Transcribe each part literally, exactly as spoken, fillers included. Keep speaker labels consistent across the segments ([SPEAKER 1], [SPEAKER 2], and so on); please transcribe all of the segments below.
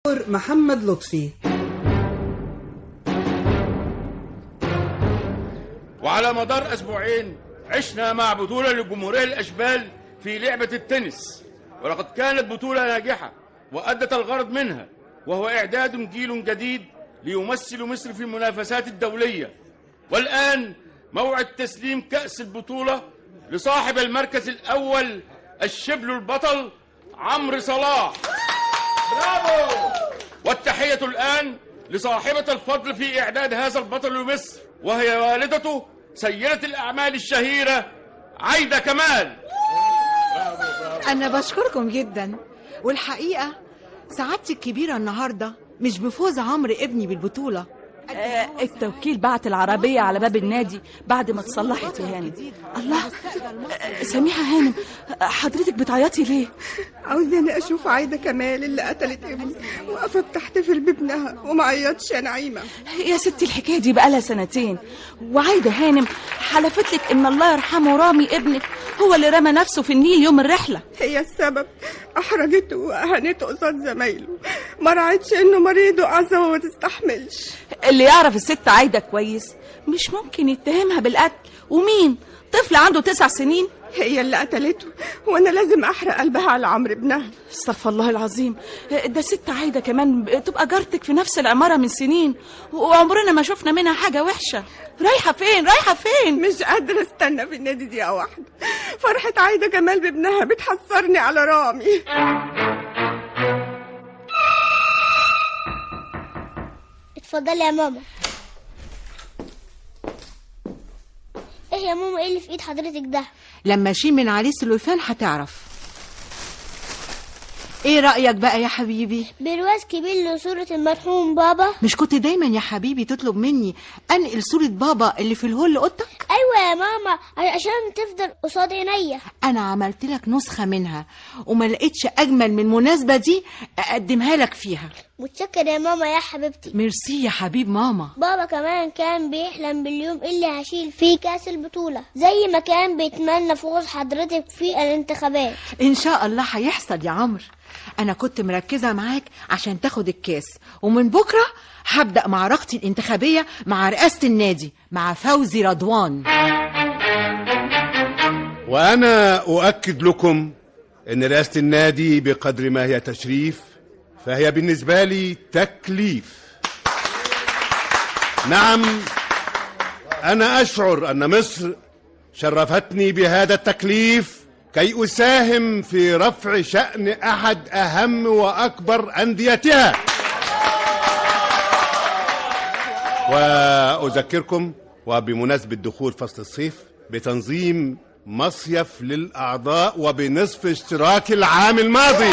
[SPEAKER 1] محمد لطفي.
[SPEAKER 2] وعلى مدار أسبوعين عشنا مع بطولة لجمهورية الأشبال في لعبة التنس، ولقد كانت بطولة ناجحة وأدت الغرض منها، وهو إعداد جيل جديد ليمثل مصر في المنافسات الدولية. والآن موعد تسليم كأس البطولة لصاحب المركز الأول الشبل البطل عمرو صلاح. برافو! والتحية الآن لصاحبة الفضل في إعداد هذا البطل لمصر، وهي والدته سيدة الأعمال الشهيرة عايدة كمال.
[SPEAKER 3] أنا بشكركم جدا، والحقيقة سعادتي الكبيرة النهاردة مش بفوز عمرو ابني بالبطولة.
[SPEAKER 4] آه التوكيل بعت العربية على باب النادي بعد ما اتصلحت يا هانم. الله، آه سميحة هانم، حضرتك بتعيطي ليه؟
[SPEAKER 5] عاوزاني اشوف عايدة كمال اللي قتلت ابني واقفة بتحتفل بابنها وما عيطش يا نعيمة.
[SPEAKER 4] يا ستي الحكاية دي بقالها سنتين، وعايدة هانم حلفت لك ان الله يرحمه رامي ابنك هو اللي رمى نفسه في النيل يوم الرحلة.
[SPEAKER 5] هي السبب، احرجته واهانته قصاد زمايله، ما رعتش انه مريض وعصبه وما تستحملش.
[SPEAKER 4] اللي يعرف الست عايدة كويس مش ممكن يتهمها بالقتل، ومين؟ طفل عنده تسع سنين.
[SPEAKER 5] هي اللي قتلته، وانا لازم احرق قلبها على عمرو ابنها.
[SPEAKER 4] استغفر الله العظيم، ده ست عايدة كمان تبقى جارتك في نفس العمارة من سنين، وعمرنا ما شفنا منها حاجة وحشة. رايحة فين؟ رايحة فين؟
[SPEAKER 5] مش قادرة استنى في النادي دقيقة واحدة. فرحة عايدة كمال بابنها بتحسرني على رامي.
[SPEAKER 6] اتفضلي يا ماما. ايه يا ماما، ايه اللي في ايد حضرتك ده؟
[SPEAKER 3] لما اشيل من عليه سلوفان هتعرف. ايه رأيك بقى يا حبيبي؟
[SPEAKER 6] برواز كبير لصورة المرحوم بابا.
[SPEAKER 3] مش كنت دايما يا حبيبي تطلب مني انقل صورة بابا اللي في الهول لأوضتك؟
[SPEAKER 6] ايوه يا ماما، عشان تفضل قصاد عينيا.
[SPEAKER 3] انا عملت لك نسخة منها وما لقيتش اجمل من المناسبة دي اقدمها لك فيها.
[SPEAKER 6] متشكر يا ماما يا حبيبتي.
[SPEAKER 3] ميرسي يا حبيب ماما.
[SPEAKER 6] بابا كمان كان بيحلم باليوم اللي هشيل فيه كاس البطولة، زي ما كان بيتمنى فوز حضرتك في الانتخابات.
[SPEAKER 3] ان شاء الله هيحصل يا عمرو. انا كنت مركزة معاك عشان تاخد الكاس، ومن بكرة هبدأ معركتي الانتخابية مع رئاسة النادي مع فوزي رضوان.
[SPEAKER 7] وانا اؤكد لكم ان رئاسة النادي بقدر ما هي تشريف فهي بالنسبة لي تكليف. نعم، أنا أشعر أن مصر شرفتني بهذا التكليف كي أساهم في رفع شأن أحد أهم وأكبر أنديتها. وأذكركم وبمناسبة دخول فصل الصيف بتنظيم مصيف للأعضاء وبنصف اشتراك العام الماضي.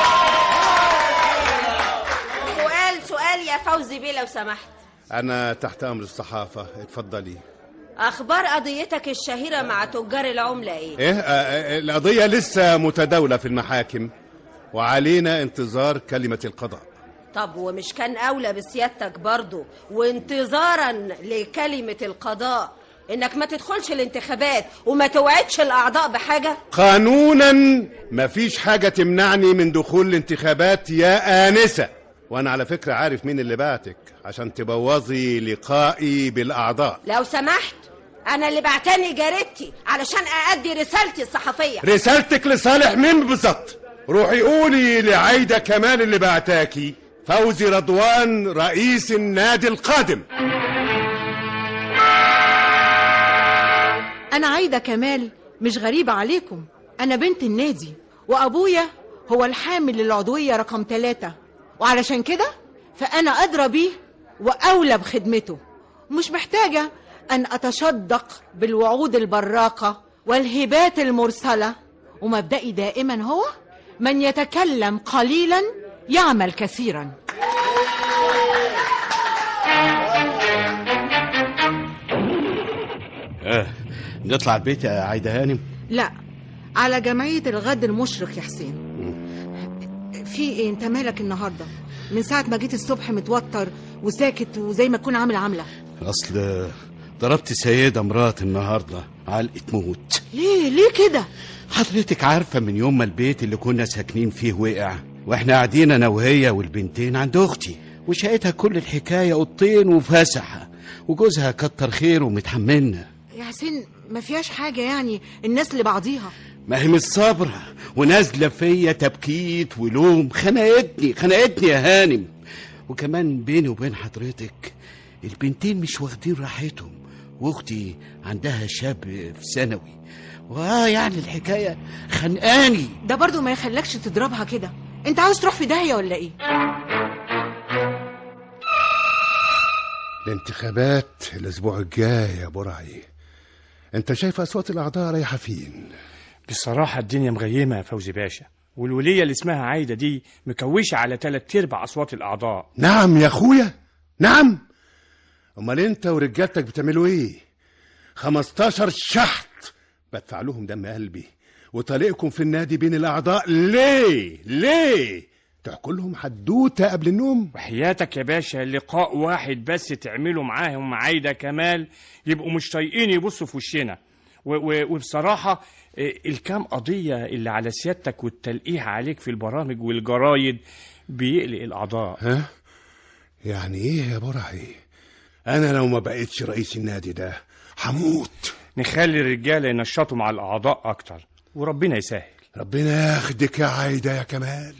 [SPEAKER 8] يا فوزي بيه لو سمحت.
[SPEAKER 7] أنا تحت أمر الصحافة، اتفضلي.
[SPEAKER 8] أخبار قضيتك الشهيرة مع تجار العملة إيه؟
[SPEAKER 7] إيه؟ آه القضية لسه متداولة في المحاكم وعلينا انتظار كلمة القضاء.
[SPEAKER 8] طب ومش كان أولى بسيادتك برضو وانتظارا لكلمة القضاء إنك ما تدخلش الانتخابات وما توعدش الأعضاء بحاجة؟
[SPEAKER 7] قانونا مفيش حاجة تمنعني من دخول الانتخابات يا آنسة. وانا على فكرة عارف مين اللي بعتك عشان تبوظي لقائي بالاعضاء.
[SPEAKER 8] لو سمحت، انا اللي بعتني جارتي علشان اادي رسالتي الصحفية.
[SPEAKER 7] رسالتك لصالح مين بالظبط؟ روحي قولي لعايدة كمال اللي بعتاكي فوزي رضوان رئيس النادي القادم.
[SPEAKER 3] انا عايدة كمال مش غريبة عليكم، انا بنت النادي وابويا هو الحامل للعضوية رقم ثلاثة، وعلشان كده فأنا أدرى بيه وأولى بخدمته، مش محتاجة أن أتشدق بالوعود البراقة والهبات المرسلة، ومبدئي دائما هو من يتكلم قليلا يعمل كثيرا.
[SPEAKER 9] آه نطلع البيت يا عايدة هانم؟
[SPEAKER 3] لا، على جمعية الغد المشرق يا حسين. في ايه؟ انت مالك النهارده؟ من ساعة ما جيت الصبح متوتر وساكت وزي ما تكون عامل عاملة.
[SPEAKER 9] اصل ضربت سيدة مرات النهارده علقة موت.
[SPEAKER 3] ليه ليه كده؟
[SPEAKER 9] حضرتك عارفة من يوم ما البيت اللي كنا ساكنين فيه وقع واحنا قاعدين انا وهي والبنتين عند اختي، وشقتها كل الحكايه اوضتين وفسحه، وجوزها كتر خيره ومتحملنا.
[SPEAKER 3] يا حسين ما فيهاش حاجه يعني، الناس لبعضيها.
[SPEAKER 9] ما هي مش صابره ونازله فيا تبكيت ولوم، خنقتني خنقتني يا هانم. وكمان بيني وبين حضرتك البنتين مش واخدين راحتهم، واختي عندها شاب في ثانوي، واه يعني الحكايه خنقاني.
[SPEAKER 3] ده برضو ما يخلكش تضربها كده، انت عاوز تروح في داهيه ولا ايه؟
[SPEAKER 7] الانتخابات الاسبوع الجاي يا برعي، انت شايف اصوات الاعضاء رايحه فين؟
[SPEAKER 1] بصراحه الدنيا مغيمه يا فوزي باشا، والوليه اللي اسمها عايده دي مكوشه على تلات ارباع اصوات الاعضاء.
[SPEAKER 7] نعم يا اخويا نعم. امال انت ورجالتك بتعملوا ايه؟ خمستاشر شحط بدفع لهم دم قلبي، وطليقكم في النادي بين الاعضاء ليه ليه تحكوا لهم حدوته قبل النوم؟
[SPEAKER 1] وحياتك يا باشا لقاء واحد بس تعمله معاهم عايده كمال يبقوا مش طايقين يبصوا في وشنا. وبصراحه الكام قضيه اللي على سيادتك والتلقيح عليك في البرامج والجرايد بيقلق الاعضاء.
[SPEAKER 7] ها يعني ايه يا برعي؟ انا لو ما بقيتش رئيس النادي ده هموت.
[SPEAKER 1] نخلي الرجاله ينشطوا مع الاعضاء اكتر وربنا يسهل.
[SPEAKER 7] ربنا ياخدك يا عايده يا كمال.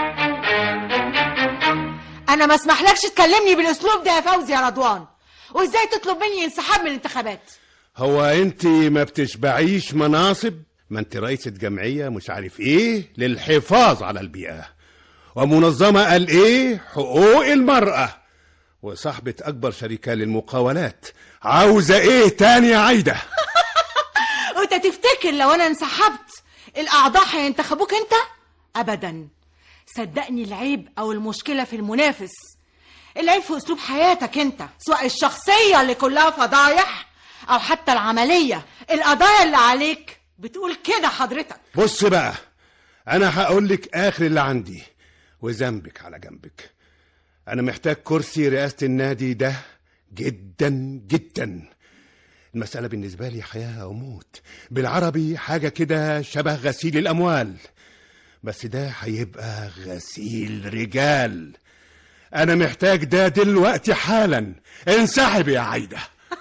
[SPEAKER 3] انا ما اسمحلكش تكلمني بالاسلوب ده يا فوزي يا رضوان، وازاي تطلب مني انسحاب من الانتخابات؟
[SPEAKER 7] هو انت ما بتشبعيش مناصب؟ ما انت رئيسة جمعية مش عارف ايه للحفاظ على البيئة، ومنظمة قال ايه حقوق المرأة، وصاحبة اكبر شركة للمقاولات. عاوزة ايه تاني يا عايدة؟
[SPEAKER 3] وانت تفتكر لو انا انسحبت الاعضاء هينتخبوك انت؟ ابدا. صدقني العيب او المشكلة في المنافس، العيب في اسلوب حياتك انت، سواء الشخصية اللي كلها فضايح او حتى العملية. القضايا اللي عليك بتقول كده حضرتك.
[SPEAKER 7] بص بقى، انا هقولك اخر اللي عندي وذنبك على جنبك. انا محتاج كرسي رئاسة النادي ده جدا جدا. المسألة بالنسبة لي حياة او موت، بالعربي حاجة كده شبه غسيل الاموال، بس ده هيبقى غسيل رجال. انا محتاج ده دلوقتي حالا. انسحب يا عايدة.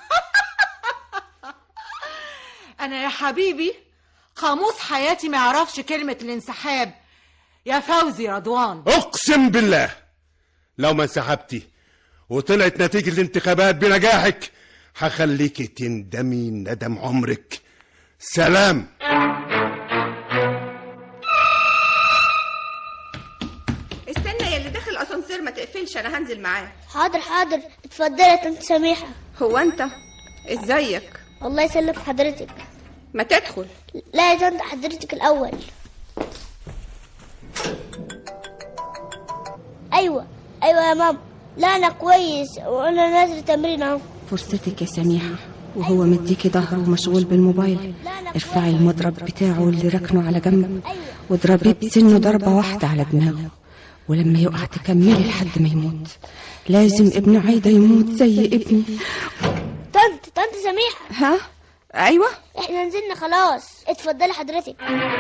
[SPEAKER 3] انا يا حبيبي قاموس حياتي ما يعرفش كلمة الانسحاب يا فوزي رضوان.
[SPEAKER 7] اقسم بالله لو ما انسحبتي وطلعت نتيجة الانتخابات بنجاحك هخليكي تندمي ندم عمرك. سلام.
[SPEAKER 5] استنى يا اللي داخل الاسانسير ما تقفلش، انا هنزل معاه.
[SPEAKER 6] حاضر حاضر، اتفضلي يا طنط سميحة.
[SPEAKER 5] هو انت ازيك؟
[SPEAKER 6] الله يسلم حضرتك.
[SPEAKER 5] ما تدخل.
[SPEAKER 6] لا يا طنط حضرتك الاول. ايوه ايوه يا ماما. لا انا كويس وانا نازل تمرين اهو.
[SPEAKER 10] فرصتك يا سميحة، وهو مديكي ظهره ومشغول بالموبايل، ارفعي المضرب بتاعه اللي ركنه على جنب واضربيه بسنه ضربة واحدة على دماغه، ولما يقع تكملي لحد ما يموت. لازم ابن عايدة يموت زي ابني.
[SPEAKER 6] طنط طنط سميحة.
[SPEAKER 4] ها ايوه
[SPEAKER 6] احنا نزلنا خلاص، اتفضلي حضرتك.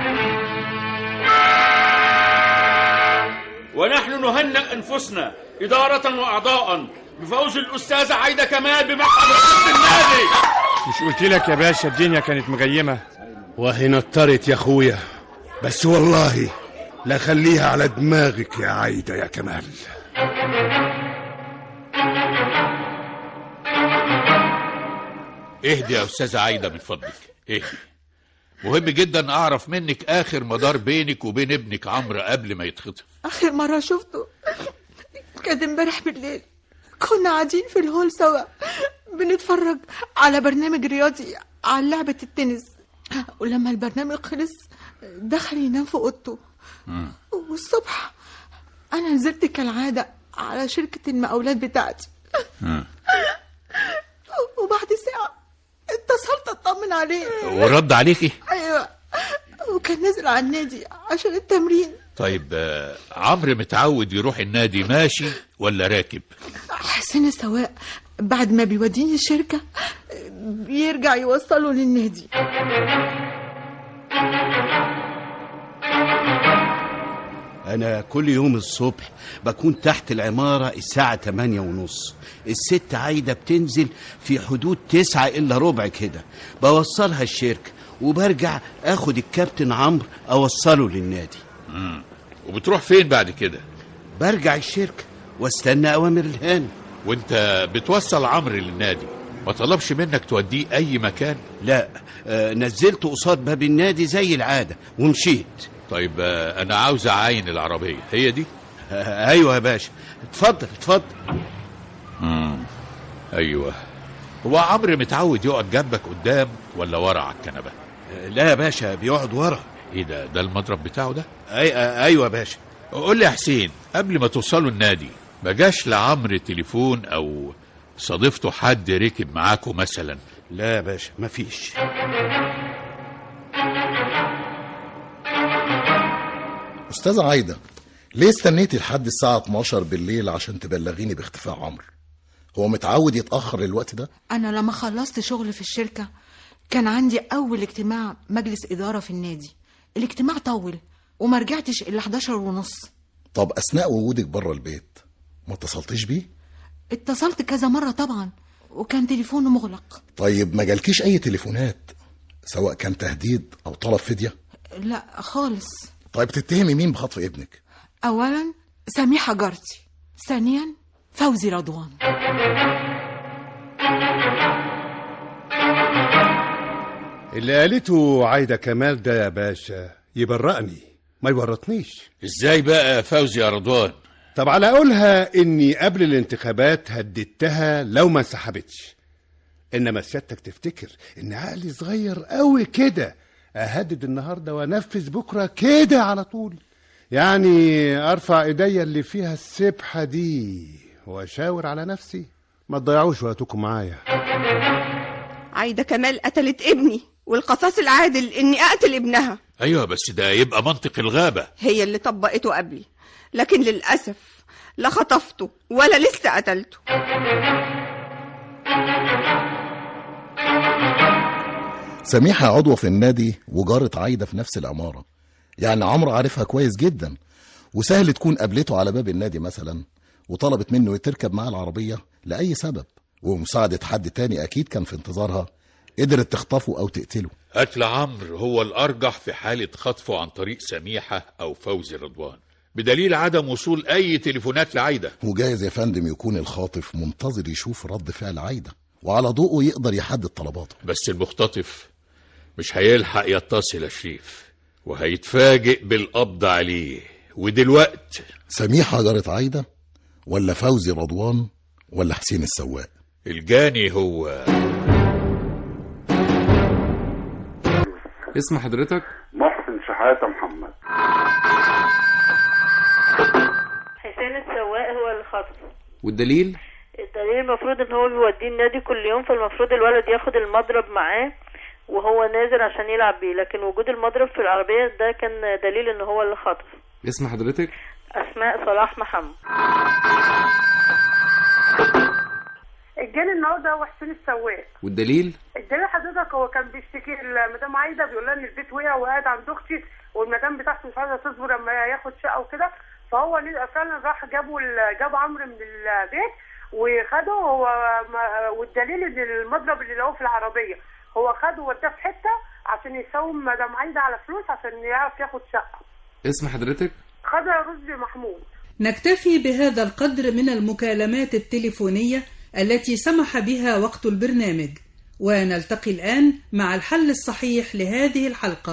[SPEAKER 2] ونحن نهنئ انفسنا إدارة وأعضاء بفوز الأستاذة عايدة كمال بمقعد رئاسة النادي.
[SPEAKER 1] مش قلت لك يا باشا الدنيا كانت مغيمة؟
[SPEAKER 7] وهي نطرت يا اخويا، بس والله لا خليها على دماغك يا عايدة يا كمال.
[SPEAKER 11] اهدي يا أستاذة عايدة من فضلك، اهدي. مهم جدا أعرف منك آخر مدار بينك وبين ابنك عمرو قبل ما يتخطف.
[SPEAKER 3] آخر مرة شفته كان امبارح بالليل، كنا قاعدين في الهول سوا بنتفرج على برنامج رياضي عن لعبة التنس، ولما البرنامج خلص دخل ينام في اوضته. والصبح انا نزلت كالعادة على شركة المقاولات بتاعتي. وبعد ساعة اتصلت اطمن عليه.
[SPEAKER 11] ورد عليكي؟
[SPEAKER 3] ايوه، وكان نازل على النادي عشان التمرين.
[SPEAKER 11] طيب آه، عمرو متعود يروح النادي ماشي ولا راكب؟
[SPEAKER 3] حسين السواق بعد ما بيوديني الشركة بيرجع يوصله للنادي.
[SPEAKER 9] أنا كل يوم الصبح بكون تحت العمارة الساعة تمانية ونص. الست عايدة بتنزل في حدود تسعة إلا ربع كده، بوصلها الشركة وبرجع أخد الكابتن عمرو أوصله للنادي.
[SPEAKER 11] مم. وبتروح فين بعد كده؟
[SPEAKER 9] برجع الشركة واستنى أوامر الهانم.
[SPEAKER 11] وانت بتوصل عمرو للنادي، ما طلبش منك توديه أي مكان؟
[SPEAKER 9] لا، آه نزلته قصاد باب النادي زي العادة ومشيت.
[SPEAKER 11] طيب آه أنا عاوز أعاين العربية، هي دي؟
[SPEAKER 9] آه أيوة يا باشا، اتفضل اتفضل.
[SPEAKER 11] مم. أيوة. هو عمرو متعود يقعد جنبك قدام ولا ورا على الكنبة؟
[SPEAKER 9] آه لا يا باشا، بيقعد ورا.
[SPEAKER 11] ايه ده؟ ده المضرب بتاعه ده؟
[SPEAKER 9] أي آه ايوه يا باشا.
[SPEAKER 11] قول لي يا حسين، قبل ما توصلوا النادي ما جاش لعمرو تليفون او صادفته حد ركب معاكم مثلا؟
[SPEAKER 9] لا يا باشا، مفيش.
[SPEAKER 12] أستاذة عايدة، ليه استنيتي لحد الساعة اتناشر بالليل عشان تبلغيني باختفاء عمرو؟ هو متعود يتأخر الوقت ده؟
[SPEAKER 3] أنا لما خلصت شغل في الشركة كان عندي أول اجتماع مجلس إدارة في النادي. الاجتماع طول وما رجعتش إلا حداشر ونص.
[SPEAKER 12] طب أثناء وجودك بره البيت ما اتصلتيش بيه؟
[SPEAKER 3] اتصلت كذا مرة طبعا وكان تليفونه مغلق.
[SPEAKER 12] طيب ما جالكيش أي تليفونات سواء كان تهديد أو طلب فدية؟
[SPEAKER 3] لا خالص.
[SPEAKER 12] طيب تتهمي مين بخطف ابنك؟
[SPEAKER 3] أولا سميحة جارتي، ثانيا فوزي رضوان.
[SPEAKER 7] اللي قالته عايدة كمال ده يا باشا يبرقني ما يورطنيش.
[SPEAKER 11] ازاي بقى فوزي يا رضوان؟
[SPEAKER 7] طب على اقولها اني قبل الانتخابات هددتها لو ما انسحبتش، انما سيادتك تفتكر ان عقلي صغير قوي كده اهدد النهارده وانفذ بكره كده على طول؟ يعني ارفع ايديا اللي فيها السبحه دي واشاور على نفسي؟ ما تضيعوش وقتكم معايا.
[SPEAKER 5] عايدة كمال قتلت ابني والقصاص العادل اني اقتل ابنها.
[SPEAKER 11] ايوه بس ده يبقى منطق الغابة.
[SPEAKER 5] هي اللي طبقته قبلي، لكن للأسف لا خطفته ولا لسه قتلته.
[SPEAKER 12] سميحة عضوة في النادي وجارة عايدة في نفس العمارة، يعني عمرو عارفها كويس جدا، وسهل تكون قابلته على باب النادي مثلا وطلبت منه تركب معاه العربية لأي سبب، ومساعدة حد تاني أكيد كان في انتظارها قدرت تخطفه أو تقتله.
[SPEAKER 11] قتل عمرو هو الأرجح في حالة خطفه عن طريق سميحة أو فوزي رضوان، بدليل عدم وصول أي تليفونات لعايدة.
[SPEAKER 12] وجايز يا فندم يكون الخاطف منتظر يشوف رد فعل عايدة وعلى ضوءه يقدر يحدد طلباته.
[SPEAKER 11] بس المختطف مش هيلحق يتصل يا شريف وهيتفاجئ بالقبض عليه. ودلوقت
[SPEAKER 12] سميحة جارة عايدة ولا فوزي رضوان ولا حسين السواق؟
[SPEAKER 11] الجاني هو.
[SPEAKER 13] اسم حضرتك؟
[SPEAKER 14] محسن شحاتة محمد.
[SPEAKER 15] حسين السواق هو اللي خطف.
[SPEAKER 13] والدليل؟
[SPEAKER 15] الدليل المفروض ان هو بيوديه النادي كل يوم، فالمفروض الولد ياخد المضرب معاه وهو نازل عشان يلعب بيه، لكن وجود المضرب في العربية ده كان دليل ان هو اللي خطف.
[SPEAKER 13] اسم حضرتك؟
[SPEAKER 15] اسماء صلاح محمد.
[SPEAKER 16] الجاني النهارده هو حسين السواق.
[SPEAKER 13] والدليل؟
[SPEAKER 16] الدليل حضرتك هو كان بيشتكي المدام عايده، بيقول لها ان البيت وقع وقاعد عند اختي والمدام بتاعته مش عايزه تصبر لما ياخد شقه وكده، فهو فعلا راح جابوا جاب عمرو من البيت وخده هو، والدليل ان المضرب اللي لقوه في العربيه هو خده ووداه في حته عشان يساوم مدام عايده على فلوس عشان يعرف ياخد شقه.
[SPEAKER 13] اسم حضرتك؟
[SPEAKER 16] خضرا رشدي محمود.
[SPEAKER 17] نكتفي بهذا القدر من المكالمات التليفونية التي سمح بها وقت البرنامج، ونلتقي الآن مع الحل الصحيح لهذه الحلقة.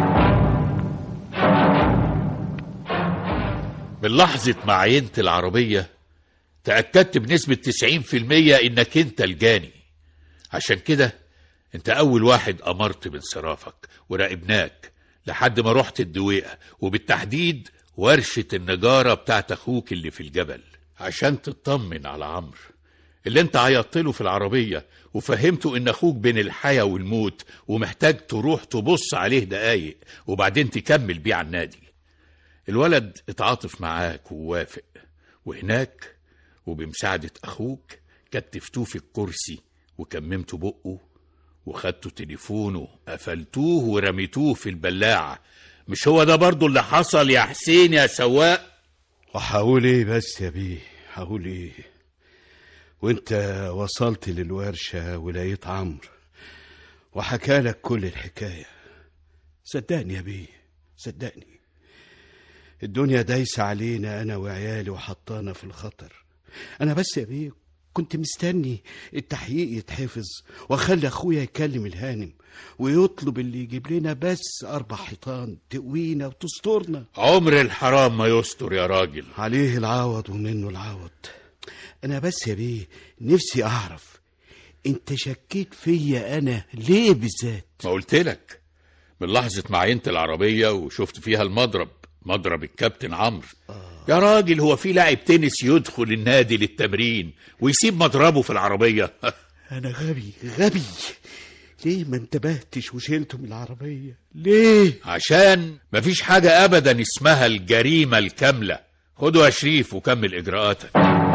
[SPEAKER 11] من لحظة ما عينت العربية تأكدت بنسبة تسعين في المية إنك أنت الجاني، عشان كده أنت أول واحد أمرت بانصرافك وراقبناك لحد ما رحت الدويقة، وبالتحديد ورشة النجارة بتاعت أخوك اللي في الجبل، عشان تطمن على عمرو اللي انت عيطت له في العربية وفهمته ان اخوك بين الحياة والموت ومحتاج تروح تبص عليه دقايق وبعدين تكمل بيه على النادي. الولد اتعاطف معاك ووافق، وهناك وبمساعدة اخوك كتفتوه في الكرسي وكممتوا بقه وخدتوا تليفونه قفلتوه ورميتوه في البلاعة مش هو ده برضو اللي حصل يا حسين يا سواق؟
[SPEAKER 9] وهقول ايه بس يا بيه، هقول ايه؟ وانت وصلت للورشة ولقيت عمرو وحكالك كل الحكاية. صدقني يا بيه، صدقني، الدنيا دايسة علينا أنا وعيالي وحطانا في الخطر. أنا بس يا بيه كنت مستني التحقيق يتحفظ وأخلي أخويا يكلم الهانم ويطلب اللي يجيب لنا بس أربع حيطان تقوينا وتسترنا.
[SPEAKER 11] عمر الحرام ما يستر يا راجل.
[SPEAKER 9] عليه العوض ومنه العوض. أنا بس يا بيه نفسي أعرف أنت شكيت فيا أنا ليه بالذات؟
[SPEAKER 11] ما قلت لك من لحظة ما عينت العربية وشفت فيها المضرب، مضرب الكابتن عمرو. آه. يا راجل هو في لاعب تنس يدخل النادي للتمرين ويسيب مضربه في العربية؟
[SPEAKER 9] أنا غبي غبي، ليه ما انتبهتش وشيلته من العربية؟ ليه؟
[SPEAKER 11] عشان مفيش حاجة أبدا اسمها الجريمة الكاملة. خدوا يا شريف وكمل إجراءاتك.